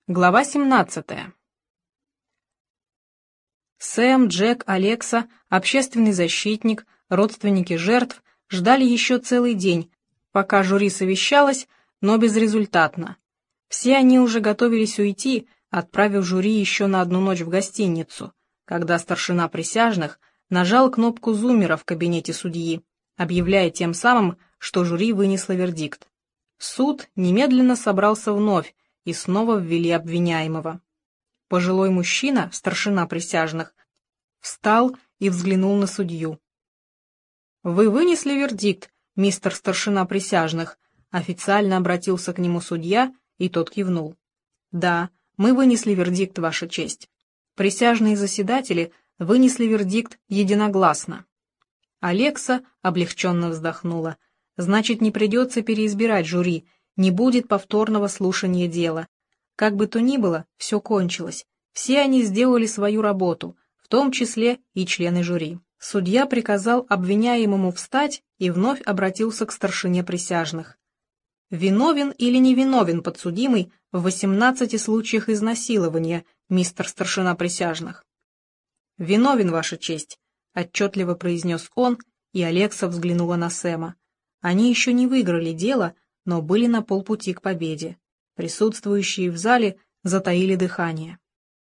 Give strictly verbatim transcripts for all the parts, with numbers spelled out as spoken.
Глава семнадцатая. Сэм, Джек, Алекса, общественный защитник, родственники жертв ждали еще целый день, пока жюри совещалось, но безрезультатно. Все они уже готовились уйти, отправив жюри еще на одну ночь в гостиницу, когда старшина присяжных нажал кнопку зуммера в кабинете судьи, объявляя тем самым, что жюри вынесло вердикт. Суд немедленно собрался вновь, и снова ввели обвиняемого. Пожилой мужчина, старшина присяжных, встал и взглянул на судью. «Вы вынесли вердикт, мистер старшина присяжных?» Официально обратился к нему судья, и тот кивнул. «Да, мы вынесли вердикт, Ваша честь. Присяжные заседатели вынесли вердикт единогласно». Алекса облегченно вздохнула. «Значит, не придется переизбирать жюри, не будет повторного слушания дела. Как бы то ни было, все кончилось. Все они сделали свою работу, в том числе и члены жюри». Судья приказал обвиняемому встать и вновь обратился к старшине присяжных. «Виновен или невиновен подсудимый в восемнадцати случаях изнасилования, мистер старшина присяжных?» «Виновен, Ваша честь», — отчетливо произнес он, и Алекса взглянула на Сэма. Они еще не выиграли дело, но были на полпути к победе. Присутствующие в зале затаили дыхание.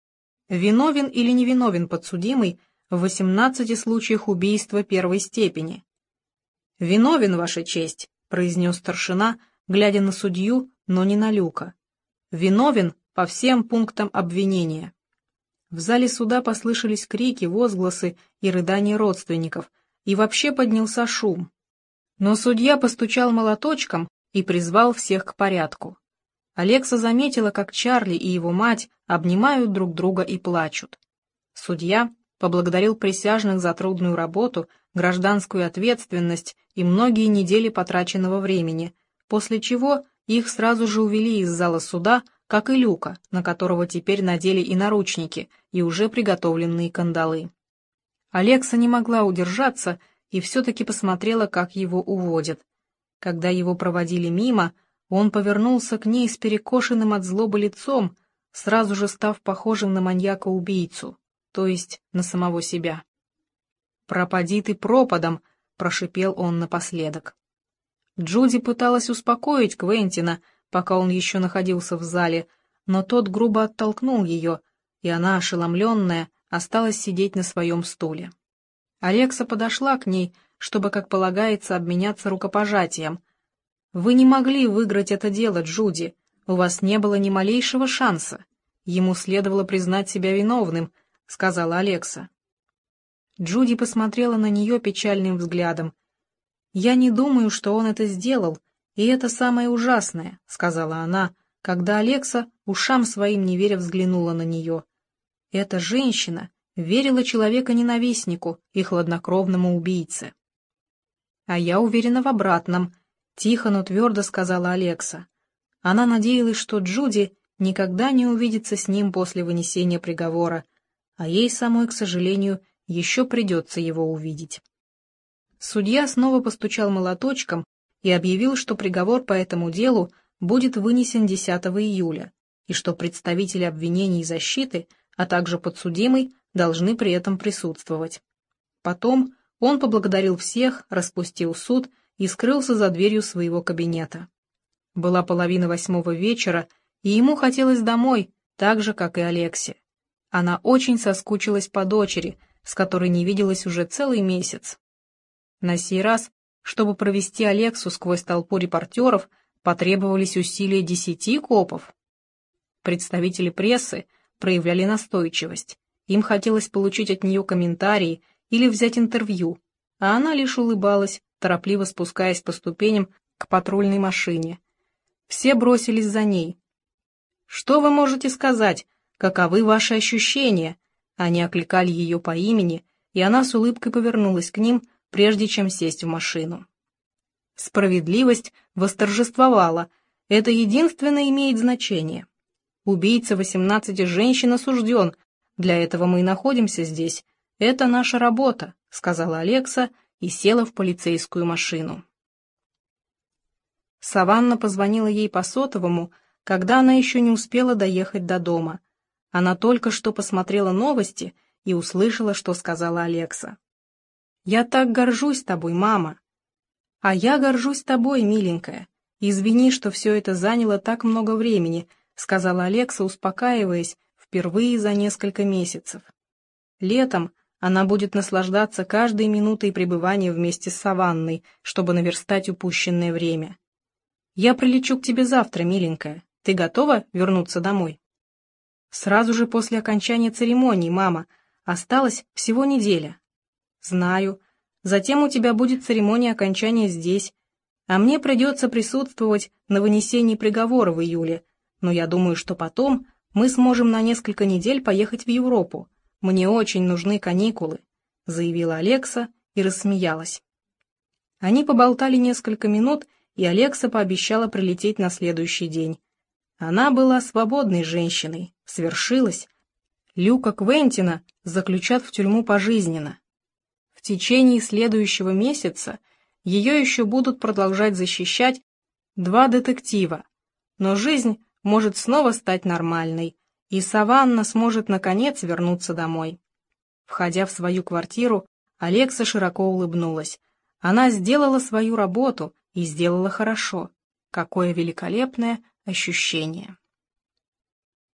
«Виновен или невиновен подсудимый в восемнадцати случаях убийства первой степени?» «Виновен, Ваша честь», — произнес старшина, глядя на судью, но не на Люка. «Виновен по всем пунктам обвинения». В зале суда послышались крики, возгласы и рыдания родственников, и вообще поднялся шум. Но судья постучал молоточком и призвал всех к порядку. Алекса заметила, как Чарли и его мать обнимают друг друга и плачут. Судья поблагодарил присяжных за трудную работу, гражданскую ответственность и многие недели потраченного времени, после чего их сразу же увели из зала суда, как и Люка, на которого теперь надели и наручники, и уже приготовленные кандалы. Алекса не могла удержаться и все-таки посмотрела, как его уводят. Когда его проводили мимо, он повернулся к ней с перекошенным от злобы лицом, сразу же став похожим на маньяка-убийцу, то есть на самого себя. «Пропади ты пропадом», — прошипел он напоследок. Джуди пыталась успокоить Квентина, пока он еще находился в зале, но тот грубо оттолкнул ее, и она, ошеломленная, осталась сидеть на своем стуле. Алекса подошла к ней, чтобы, как полагается, обменяться рукопожатием. «Вы не могли выиграть это дело, Джуди. У вас не было ни малейшего шанса. Ему следовало признать себя виновным», — сказала Алекса. Джуди посмотрела на нее печальным взглядом. «Я не думаю, что он это сделал, и это самое ужасное», — сказала она, когда Алекса, ушам своим не веря, взглянула на нее. «Эта женщина верила человека-ненавистнику и хладнокровному убийце». «А я уверена в обратном», — тихо, но твердо сказала Алекса. Она надеялась, что Джуди никогда не увидится с ним после вынесения приговора, а ей самой, к сожалению, еще придется его увидеть. Судья снова постучал молоточком и объявил, что приговор по этому делу будет вынесен десятого июля, и что представители обвинений и защиты, а также подсудимый, должны при этом присутствовать. Потом он поблагодарил всех, распустил суд и скрылся за дверью своего кабинета. Была половина восьмого вечера, и ему хотелось домой, так же, как и Алексе. Она очень соскучилась по дочери, с которой не виделась уже целый месяц. На сей раз, чтобы провести Алексу сквозь толпу репортеров, потребовались усилия десяти копов. Представители прессы проявляли настойчивость. Им хотелось получить от нее комментарии или взять интервью, а она лишь улыбалась, торопливо спускаясь по ступеням к патрульной машине. Все бросились за ней. «Что вы можете сказать? Каковы ваши ощущения?» Они окликали ее по имени, и она с улыбкой повернулась к ним, прежде чем сесть в машину. Справедливость восторжествовала. Это единственное имеет значение. Убийца восемнадцати женщин осужден. Для этого мы и находимся здесь. Это наша работа, сказала Алекса и села в полицейскую машину. Саванна позвонила ей по сотовому, когда она еще не успела доехать до дома. Она только что посмотрела новости и услышала, что сказала Алекса. «Я так горжусь тобой, мама». «А я горжусь тобой, миленькая. Извини, что все это заняло так много времени», — сказала Алекса, успокаиваясь, впервые за несколько месяцев. Летом она будет наслаждаться каждой минутой пребывания вместе с Саванной, чтобы наверстать упущенное время. «Я прилечу к тебе завтра, миленькая. Ты готова вернуться домой?» «Сразу же после окончания церемонии, мама. Осталась всего неделя». «Знаю. Затем у тебя будет церемония окончания здесь, а мне придется присутствовать на вынесении приговора в июле, но я думаю, что потом мы сможем на несколько недель поехать в Европу. Мне очень нужны каникулы», — заявила Алекса и рассмеялась. Они поболтали несколько минут, и Алекса пообещала прилететь на следующий день. Она была свободной женщиной, свершилось. Люка Квентина заключат в тюрьму пожизненно. В течение следующего месяца ее еще будут продолжать защищать два детектива, но жизнь может снова стать нормальной, и Саванна сможет наконец вернуться домой. Входя в свою квартиру, Алекса широко улыбнулась. Она сделала свою работу и сделала хорошо. Какое великолепное ощущение!